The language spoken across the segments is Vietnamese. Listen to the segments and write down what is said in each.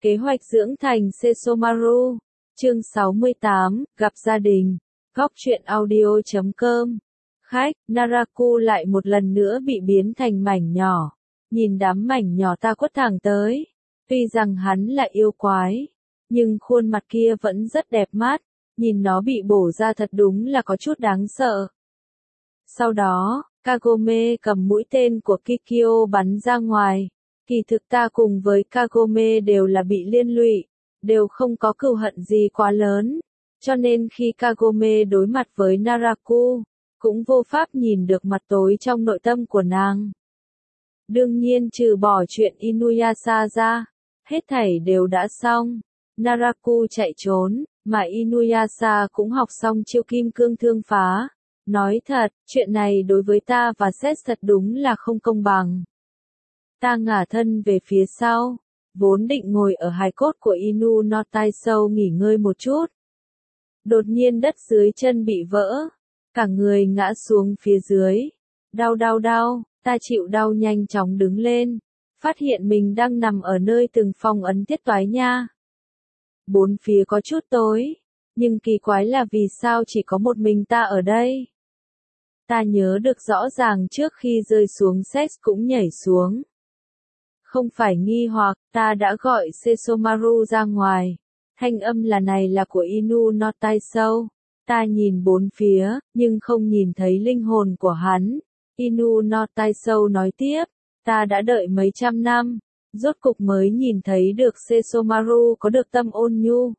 Kế hoạch dưỡng thành Sesomaru. Chương 68, gặp gia đình. Góc truyện audio.com. Khách, Naraku lại một lần nữa bị biến thành mảnh nhỏ. Nhìn đám mảnh nhỏ ta quất thẳng tới. Tuy rằng hắn là yêu quái, nhưng khuôn mặt kia vẫn rất đẹp mắt. Nhìn nó bị bổ ra thật đúng là có chút đáng sợ. Sau đó, Kagome cầm mũi tên của Kikyo bắn ra ngoài. Kỳ thực ta cùng với Kagome đều là bị liên lụy, đều không có cừu hận gì quá lớn. Cho nên khi Kagome đối mặt với Naraku, cũng vô pháp nhìn được mặt tối trong nội tâm của nàng. Đương nhiên trừ bỏ chuyện Inuyasha ra, hết thảy đều đã xong. Naraku chạy trốn, mà Inuyasha cũng học xong chiêu kim cương thương phá. Nói thật, chuyện này đối với ta và Seth thật đúng là không công bằng. Ta ngả thân về phía sau, vốn định ngồi ở hài cốt của Inu no Taisou nghỉ ngơi một chút. Đột nhiên đất dưới chân bị vỡ, cả người ngã xuống phía dưới. Đau đau đau, ta chịu đau nhanh chóng đứng lên, phát hiện mình đang nằm ở nơi từng phong ấn Tiết Toái Nha. Bốn phía có chút tối, nhưng kỳ quái là vì sao chỉ có một mình ta ở đây. Ta nhớ được rõ ràng trước khi rơi xuống Seth cũng nhảy xuống. Không phải nghi hoặc, ta đã gọi Sesomaru ra ngoài. Thanh âm này là của Inu no Taisou. Ta nhìn bốn phía, nhưng không nhìn thấy linh hồn của hắn. Inu no Taisou nói tiếp, ta đã đợi mấy trăm năm, rốt cục mới nhìn thấy được Sesomaru có được tâm ôn nhu.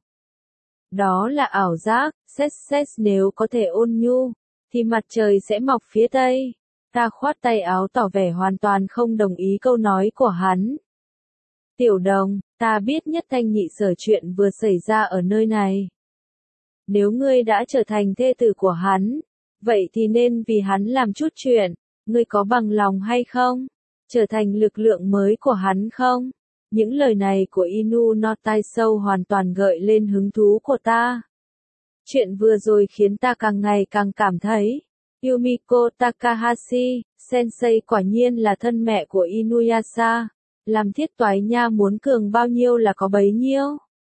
Đó là ảo giác, Seth nếu có thể ôn nhu, thì mặt trời sẽ mọc phía tây. Ta khoát tay áo tỏ vẻ hoàn toàn không đồng ý câu nói của hắn. Tiểu đồng, ta biết nhất thanh nhị sở chuyện vừa xảy ra ở nơi này. Nếu ngươi đã trở thành thê tử của hắn, vậy thì nên vì hắn làm chút chuyện, ngươi có bằng lòng hay không? Trở thành lực lượng mới của hắn không? Những lời này của Inu no Taisou hoàn toàn gợi lên hứng thú của ta. Chuyện vừa rồi khiến ta càng ngày càng cảm thấy, Yumiko Takahashi, sensei quả nhiên là thân mẹ của Inuyasha, làm Thiết Toái Nha muốn cường bao nhiêu là có bấy nhiêu.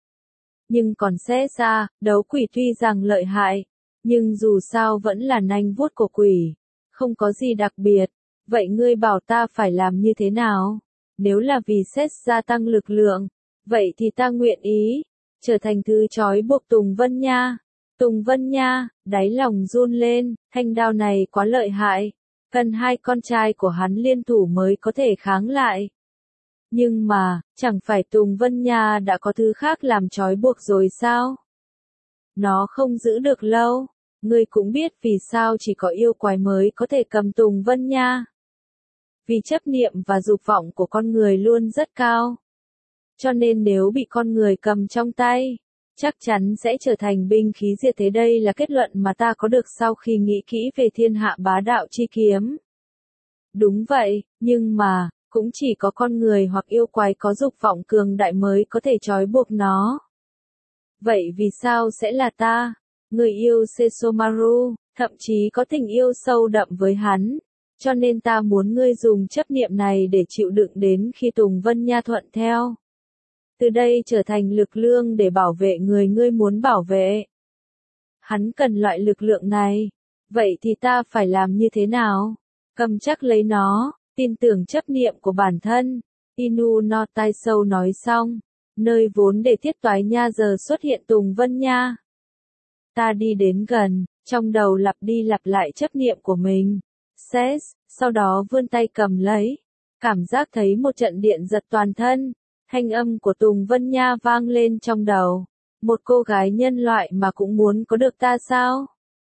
Nhưng còn Sesa, đấu quỷ tuy rằng lợi hại, nhưng dù sao vẫn là nanh vuốt của quỷ, không có gì đặc biệt. Vậy ngươi bảo ta phải làm như thế nào? Nếu là vì Ses gia tăng lực lượng, vậy thì ta nguyện ý, trở thành thứ trói buộc Tùng Vân Nha. Tùng Vân Nha, đáy lòng run lên, thanh đao này quá lợi hại, cần hai con trai của hắn liên thủ mới có thể kháng lại. Nhưng mà, chẳng phải Tùng Vân Nha đã có thứ khác làm trói buộc rồi sao? Nó không giữ được lâu, ngươi cũng biết vì sao chỉ có yêu quái mới có thể cầm Tùng Vân Nha. Vì chấp niệm và dục vọng của con người luôn rất cao. Cho nên nếu bị con người cầm trong tay, chắc chắn sẽ trở thành binh khí diệt thế. Đây là kết luận mà ta có được sau khi nghĩ kỹ về thiên hạ bá đạo chi kiếm. Đúng vậy, nhưng mà, cũng chỉ có con người hoặc yêu quái có dục vọng cường đại mới có thể trói buộc nó. Vậy vì sao sẽ là ta, người yêu Sesomaru, thậm chí có tình yêu sâu đậm với hắn, cho nên ta muốn ngươi dùng chấp niệm này để chịu đựng đến khi Tùng Vân Nha thuận theo. Từ đây trở thành lực lượng để bảo vệ người ngươi muốn bảo vệ. Hắn cần loại lực lượng này, vậy thì ta phải làm như thế nào? Cầm chắc lấy nó, tin tưởng chấp niệm của bản thân. Inu no Taisou nói xong, nơi vốn để Thiết Toái Nha giờ xuất hiện Tùng Vân Nha. Ta đi đến gần, trong đầu lặp đi lặp lại chấp niệm của mình. Seth, sau đó vươn tay cầm lấy, cảm giác thấy một trận điện giật toàn thân. Thanh âm của Tùng Vân Nha vang lên trong đầu. Một cô gái nhân loại mà cũng muốn có được ta sao?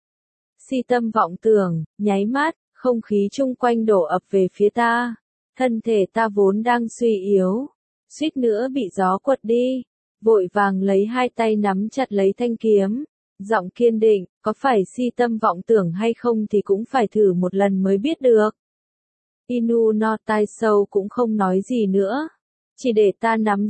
Si tâm vọng tưởng, nháy mắt, không khí chung quanh đổ ập về phía ta. Thân thể ta vốn đang suy yếu, suýt nữa bị gió quật đi. Vội vàng lấy hai tay nắm chặt lấy thanh kiếm. Giọng kiên định, có phải si tâm vọng tưởng hay không thì cũng phải thử một lần mới biết được. Inu no Taisou cũng không nói gì nữa. Chỉ để ta nắm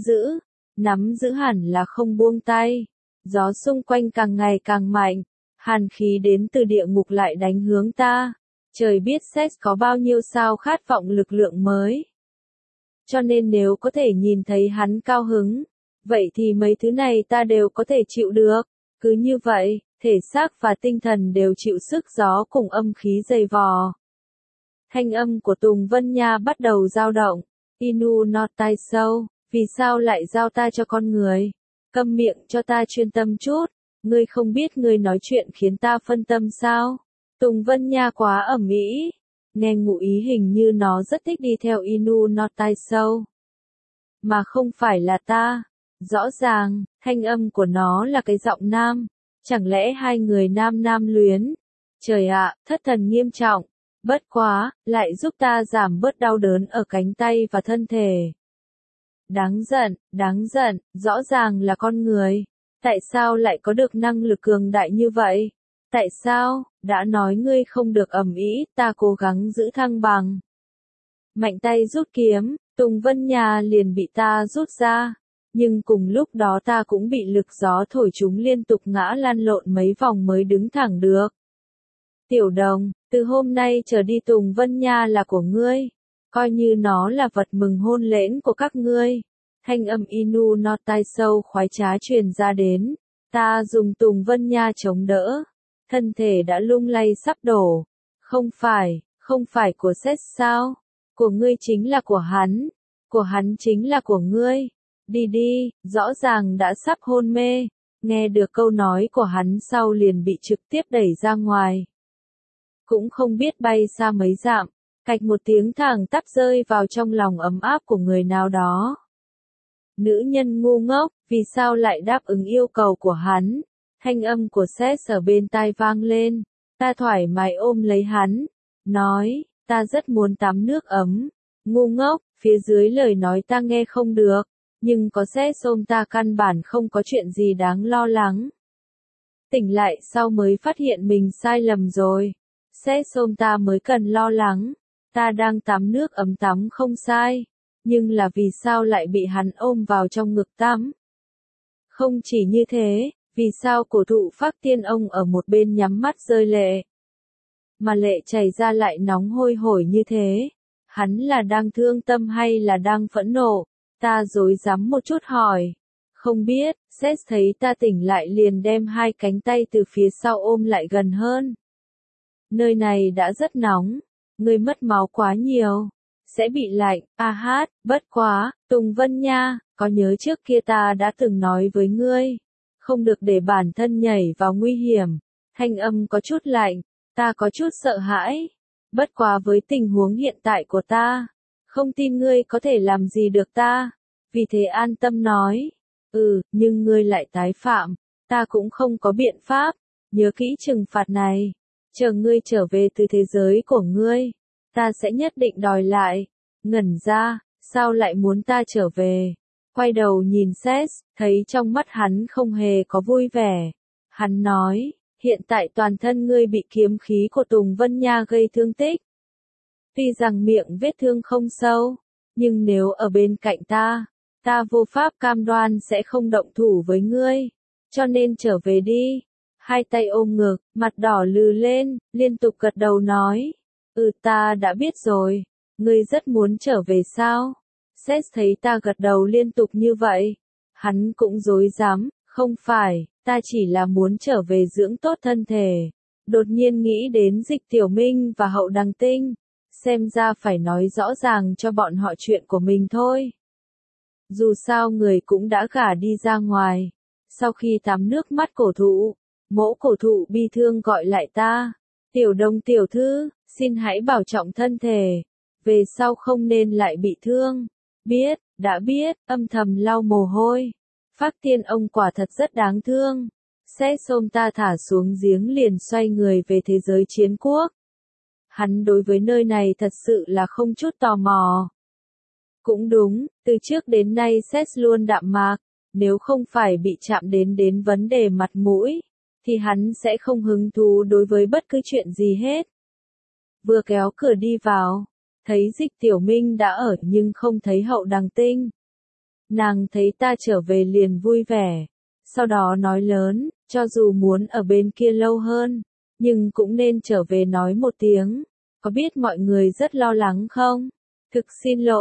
giữ hẳn là không buông tay. Gió xung quanh càng ngày càng mạnh, hàn khí đến từ địa ngục lại đánh hướng ta. Trời biết Seth có bao nhiêu sao khát vọng lực lượng mới. Cho nên nếu có thể nhìn thấy hắn cao hứng, Vậy thì mấy thứ này ta đều có thể chịu được. Cứ như vậy, thể xác và tinh thần đều chịu sức gió cùng âm khí dày vò. Thanh âm của Tùng Vân Nha bắt đầu dao động. Inu no tai sâu, vì sao lại giao ta cho con người? Câm miệng cho ta chuyên tâm chút. Ngươi không biết ngươi nói chuyện khiến ta phân tâm sao? Tùng Vân Nha quá ầm ĩ. Nghe ngụ ý hình như nó rất thích đi theo Inu no tai sâu. Mà không phải là ta. Rõ ràng, thanh âm của nó là cái giọng nam. Chẳng lẽ hai người nam nam luyến? Trời ạ, thất thần nghiêm trọng. Bất quá, lại giúp ta giảm bớt đau đớn ở cánh tay và thân thể. Đáng giận, rõ ràng là con người. Tại sao lại có được năng lực cường đại như vậy? Tại sao, đã nói ngươi không được ầm ĩ, ta cố gắng giữ thăng bằng. Mạnh tay rút kiếm, Tùng Vân Nha liền bị ta rút ra. Nhưng cùng lúc đó ta cũng bị lực gió thổi chúng liên tục ngã lăn lộn mấy vòng mới đứng thẳng được. Tiểu Đồng, từ hôm nay trở đi Tùng Vân Nha là của ngươi. Coi như nó là vật mừng hôn lễ của các ngươi. Thanh âm Inu no tai sâu khoái trá truyền ra đến. Ta dùng Tùng Vân Nha chống đỡ. Thân thể đã lung lay sắp đổ. Không phải của Seth sao? Của ngươi chính là của hắn. Của hắn chính là của ngươi. Đi đi, rõ ràng đã sắp hôn mê. Nghe được câu nói của hắn sau liền bị trực tiếp đẩy ra ngoài. Cũng không biết bay xa mấy dặm, cạch một tiếng thẳng tắp rơi vào trong lòng ấm áp của người nào đó. Nữ nhân ngu ngốc, vì sao lại đáp ứng yêu cầu của hắn? Thanh âm của Seth ở bên tai vang lên. Ta thoải mái ôm lấy hắn. Nói, ta rất muốn tắm nước ấm. Ngu ngốc, phía dưới lời nói ta nghe không được. Nhưng có Seth ôm ta căn bản không có chuyện gì đáng lo lắng. Tỉnh lại sau mới phát hiện mình sai lầm rồi. Seth ôm ta mới cần lo lắng. Ta đang tắm nước ấm tắm không sai. Nhưng là vì sao lại bị hắn ôm vào trong ngực tắm? Không chỉ như thế, vì sao cổ thụ Phác Tiên ông ở một bên nhắm mắt rơi lệ? Mà lệ chảy ra lại nóng hôi hổi như thế? Hắn là đang thương tâm hay là đang phẫn nộ? Ta rối rắm một chút hỏi. Không biết, Seth thấy ta tỉnh lại liền đem hai cánh tay từ phía sau ôm lại gần hơn. Nơi này đã rất nóng, ngươi mất máu quá nhiều, sẽ bị lạnh, bất quá, Tùng Vân Nha, có nhớ trước kia ta đã từng nói với ngươi, không được để bản thân nhảy vào nguy hiểm, thanh âm có chút lạnh, ta có chút sợ hãi, bất quá với tình huống hiện tại của ta, không tin ngươi có thể làm gì được ta, vì thế an tâm nói, nhưng ngươi lại tái phạm, ta cũng không có biện pháp, nhớ kỹ trừng phạt này. Chờ ngươi trở về từ thế giới của ngươi, ta sẽ nhất định đòi lại. Ngẩn ra, sao lại muốn ta trở về? Quay đầu nhìn Seth, thấy trong mắt hắn không hề có vui vẻ. Hắn nói, hiện tại toàn thân ngươi bị kiếm khí của Tùng Vân Nha gây thương tích. Tuy rằng miệng vết thương không sâu, nhưng nếu ở bên cạnh ta vô pháp cam đoan sẽ không động thủ với ngươi. Cho nên trở về đi. Hai tay ôm ngực, mặt đỏ lừ lên, liên tục gật đầu nói. Ta đã biết rồi. Ngươi rất muốn trở về sao? Seth thấy ta gật đầu liên tục như vậy. Hắn cũng rối rắm, không phải, ta chỉ là muốn trở về dưỡng tốt thân thể. Đột nhiên nghĩ đến Dịch Tiểu Minh và Hậu Đằng Tinh. Xem ra phải nói rõ ràng cho bọn họ chuyện của mình thôi. Dù sao người cũng đã gả đi ra ngoài. Sau khi tắm nước mắt cổ thụ, mỗ cổ thụ bi thương gọi lại ta. Tiểu Đồng tiểu thư, xin hãy bảo trọng thân thể. Về sau không nên lại bị thương. Biết, đã biết, âm thầm lau mồ hôi. Phác Tiên ông quả thật rất đáng thương. Seth ôm ta thả xuống giếng liền xoay người về thế giới chiến quốc. Hắn đối với nơi này thật sự là không chút tò mò. Cũng đúng, từ trước đến nay Seth luôn đạm mạc. Nếu không phải bị chạm đến vấn đề mặt mũi, thì hắn sẽ không hứng thú đối với bất cứ chuyện gì hết. Vừa kéo cửa đi vào, thấy Dịch Tiểu Minh đã ở nhưng không thấy Hậu Đằng Tinh. Nàng thấy ta trở về liền vui vẻ, sau đó nói lớn, cho dù muốn ở bên kia lâu hơn, nhưng cũng nên trở về nói một tiếng, có biết mọi người rất lo lắng không? Thực xin lỗi,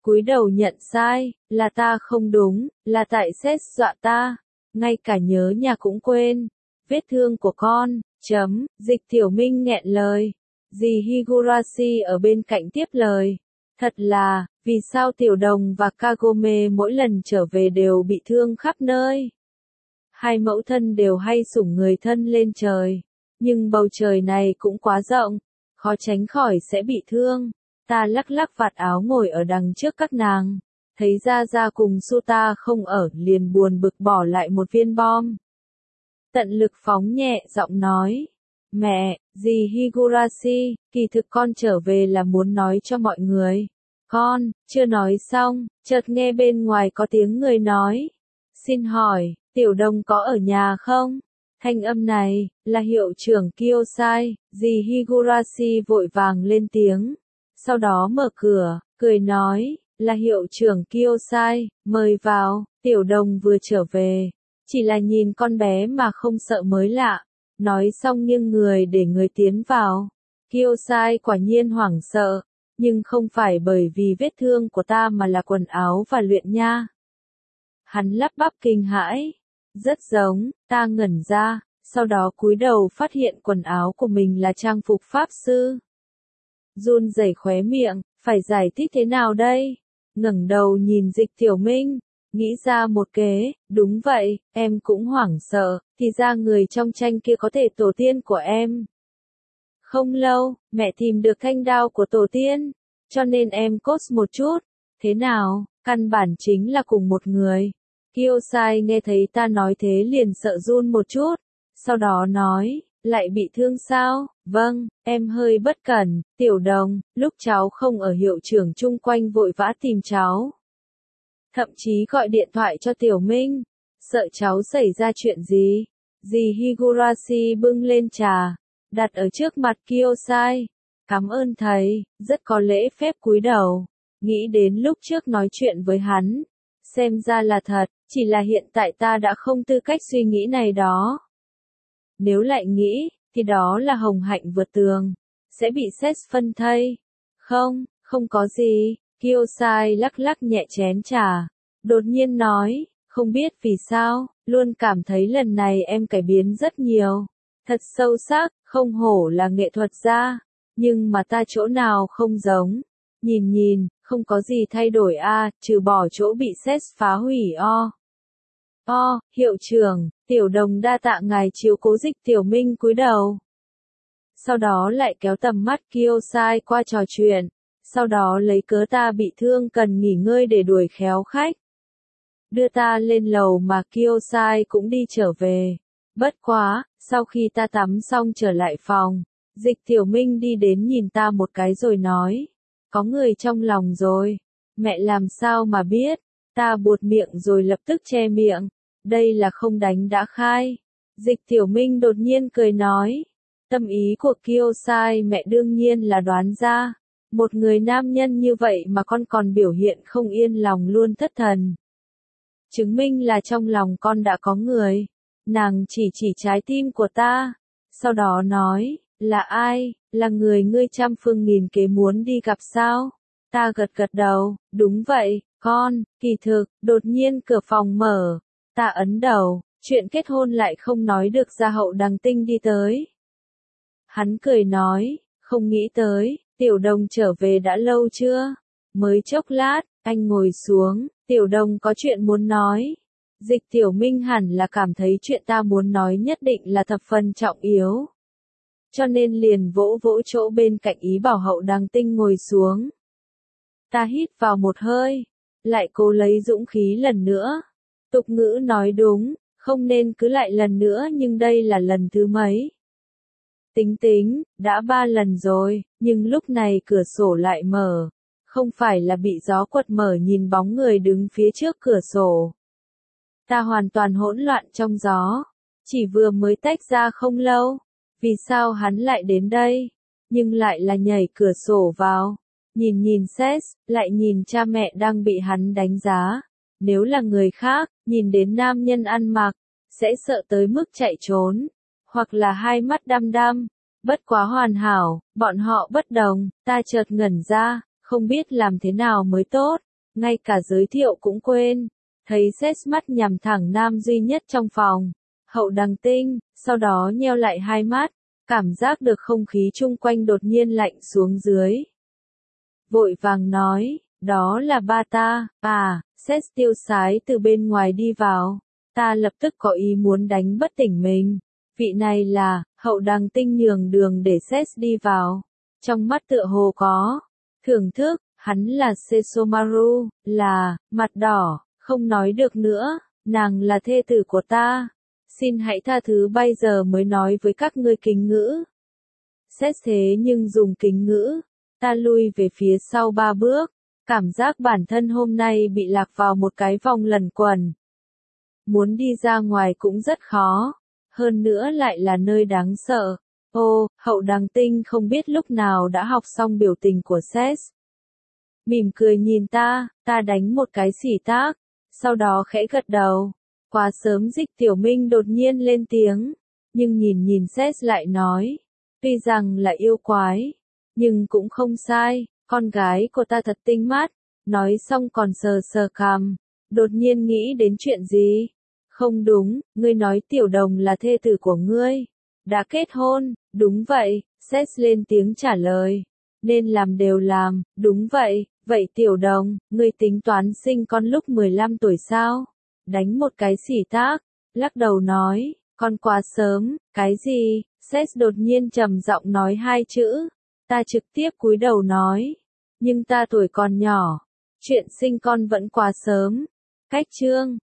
cúi đầu nhận sai, là ta không đúng, là tại Seth dọa ta, ngay cả nhớ nhà cũng quên. Vết thương của con, Dịch Tiểu Minh nghẹn lời. Dì Higurashi ở bên cạnh tiếp lời. Thật là, vì sao Tiểu Đồng và Kagome mỗi lần trở về đều bị thương khắp nơi? Hai mẫu thân đều hay sủng người thân lên trời. Nhưng bầu trời này cũng quá rộng, khó tránh khỏi sẽ bị thương. Ta lắc lắc vạt áo ngồi ở đằng trước các nàng. Thấy Gia Gia cùng Suta không ở, liền buồn bực bỏ lại một viên bom. Tận lực phóng nhẹ giọng nói. Mẹ, dì Higurashi, kỳ thực con trở về là muốn nói cho mọi người. Con, chưa nói xong, chợt nghe bên ngoài có tiếng người nói. Xin hỏi, Tiểu Đồng có ở nhà không? Thanh âm này, là hiệu trưởng Kiyosai, dì Higurashi vội vàng lên tiếng. Sau đó mở cửa, cười nói, là hiệu trưởng Kiyosai, mời vào, Tiểu Đồng vừa trở về. Chỉ là nhìn con bé mà không sợ mới lạ. Nói xong nghiêng người để người tiến vào. Kiyosai quả nhiên hoảng sợ, nhưng không phải bởi vì vết thương của ta mà là quần áo và luyện nha. Hắn lắp bắp kinh hãi. Rất giống, ta ngẩn ra, sau đó cúi đầu phát hiện quần áo của mình là trang phục pháp sư. Run rẩy khóe miệng, phải giải thích thế nào đây? Ngẩng đầu nhìn Dịch Tiểu Minh. Nghĩ ra một kế, đúng vậy, em cũng hoảng sợ, thì ra người trong tranh kia có thể tổ tiên của em. Không lâu, mẹ tìm được thanh đao của tổ tiên, cho nên em cốt một chút. Thế nào, căn bản chính là cùng một người. Kiyosai nghe thấy ta nói thế liền sợ run một chút, sau đó nói, lại bị thương sao? Vâng, em hơi bất cẩn, Tiểu Đồng, lúc cháu không ở hiệu trưởng chung quanh vội vã tìm cháu. Thậm chí gọi điện thoại cho Tiểu Minh, sợ cháu xảy ra chuyện gì. Dì Higurashi bưng lên trà, đặt ở trước mặt Kiyosai. Cảm ơn thầy, rất có lễ phép cúi đầu. Nghĩ đến lúc trước nói chuyện với hắn, xem ra là thật, chỉ là hiện tại ta đã không tư cách suy nghĩ này đó. Nếu lại nghĩ, thì đó là hồng hạnh vượt tường, sẽ bị xét phân thây. Không, không có gì. Kiyosai lắc lắc nhẹ chén trà, đột nhiên nói, không biết vì sao, luôn cảm thấy lần này em cải biến rất nhiều. Thật sâu sắc, không hổ là nghệ thuật gia, nhưng mà ta chỗ nào không giống. Nhìn, không có gì thay đổi trừ bỏ chỗ bị xét phá hủy hiệu trưởng, Tiểu Đồng đa tạ ngài chiếu cố. Dịch Tiểu Minh cúi đầu. Sau đó lại kéo tầm mắt Kiyosai qua trò chuyện. Sau đó lấy cớ ta bị thương cần nghỉ ngơi để đuổi khéo khách. Đưa ta lên lầu mà Kiyosai cũng đi trở về. Bất quá, sau khi ta tắm xong trở lại phòng, Dịch Tiểu Minh đi đến nhìn ta một cái rồi nói. Có người trong lòng rồi. Mẹ làm sao mà biết? Ta buột miệng rồi lập tức che miệng. Đây là không đánh đã khai. Dịch Tiểu Minh đột nhiên cười nói. Tâm ý của Kiyosai mẹ đương nhiên là đoán ra. Một người nam nhân như vậy mà con còn biểu hiện không yên lòng luôn thất thần. Chứng minh là trong lòng con đã có người. Nàng chỉ trái tim của ta. Sau đó nói, là ai, là người ngươi trăm phương nghìn kế muốn đi gặp sao? Ta gật đầu, đúng vậy, con, kỳ thực, đột nhiên cửa phòng mở. Ta ấn đầu, chuyện kết hôn lại không nói được ra Hậu Đằng Tinh đi tới. Hắn cười nói, không nghĩ tới. Tiểu Đồng trở về đã lâu chưa? Mới chốc lát, anh ngồi xuống, Tiểu Đồng có chuyện muốn nói. Dịch Tiểu Minh hẳn là cảm thấy chuyện ta muốn nói nhất định là thập phần trọng yếu. Cho nên liền vỗ chỗ bên cạnh ý bảo Hậu Đằng Tinh ngồi xuống. Ta hít vào một hơi, lại cố lấy dũng khí lần nữa. Tục ngữ nói đúng, không nên cứ lại lần nữa nhưng đây là lần thứ mấy. Tính, đã 3 lần rồi, nhưng lúc này cửa sổ lại mở. Không phải là bị gió quật mở nhìn bóng người đứng phía trước cửa sổ. Ta hoàn toàn hỗn loạn trong gió. Chỉ vừa mới tách ra không lâu. Vì sao hắn lại đến đây? Nhưng lại là nhảy cửa sổ vào. Nhìn Seth, lại nhìn cha mẹ đang bị hắn đánh giá. Nếu là người khác, nhìn đến nam nhân ăn mặc, sẽ sợ tới mức chạy trốn. Hoặc là hai mắt đăm đăm. Bất quá hoàn hảo, bọn họ bất đồng, ta chợt ngẩn ra, không biết làm thế nào mới tốt. ngay cả giới thiệu cũng quên. Thấy Seth mắt nhằm thẳng nam duy nhất trong phòng. Hậu Đằng Tinh, sau đó nheo lại hai mắt, cảm giác được không khí chung quanh đột nhiên lạnh xuống dưới. Vội vàng nói, đó là ba ta, à, Seth tiêu sái từ bên ngoài đi vào. Ta lập tức có ý muốn đánh bất tỉnh mình. Vị này là, Hậu Đằng Tinh nhường đường để Seth đi vào. Trong mắt tựa hồ có thưởng thức, hắn là Sesomaru, là, mặt đỏ, không nói được nữa, nàng là thê tử của ta. Xin hãy tha thứ bây giờ mới nói với các ngươi kính ngữ. Xét thế nhưng dùng kính ngữ, ta lui về phía sau 3 bước, cảm giác bản thân hôm nay bị lạc vào một cái vòng luẩn quẩn. Muốn đi ra ngoài cũng rất khó, hơn nữa lại là nơi đáng sợ. Ô, Hậu Đằng Tinh không biết lúc nào đã học xong biểu tình của Seth. Mỉm cười nhìn ta đánh một cái xỉ tác, sau đó khẽ gật đầu. Quá sớm Dịch Tiểu Minh đột nhiên lên tiếng, nhưng nhìn Seth lại nói, tuy rằng là yêu quái, nhưng cũng không sai, con gái của ta thật tinh mắt, nói xong còn sờ cằm, đột nhiên nghĩ đến chuyện gì? Không đúng, ngươi nói Tiểu Đồng là thê tử của ngươi, đã kết hôn, đúng vậy, Seth lên tiếng trả lời, nên làm đều làm, đúng vậy, vậy Tiểu Đồng, ngươi tính toán sinh con lúc 15 tuổi sao? Đánh một cái xỉ tác, lắc đầu nói, con quá sớm, cái gì? Seth đột nhiên trầm giọng nói hai chữ, ta trực tiếp cúi đầu nói, nhưng ta tuổi còn nhỏ, chuyện sinh con vẫn quá sớm. Cách chương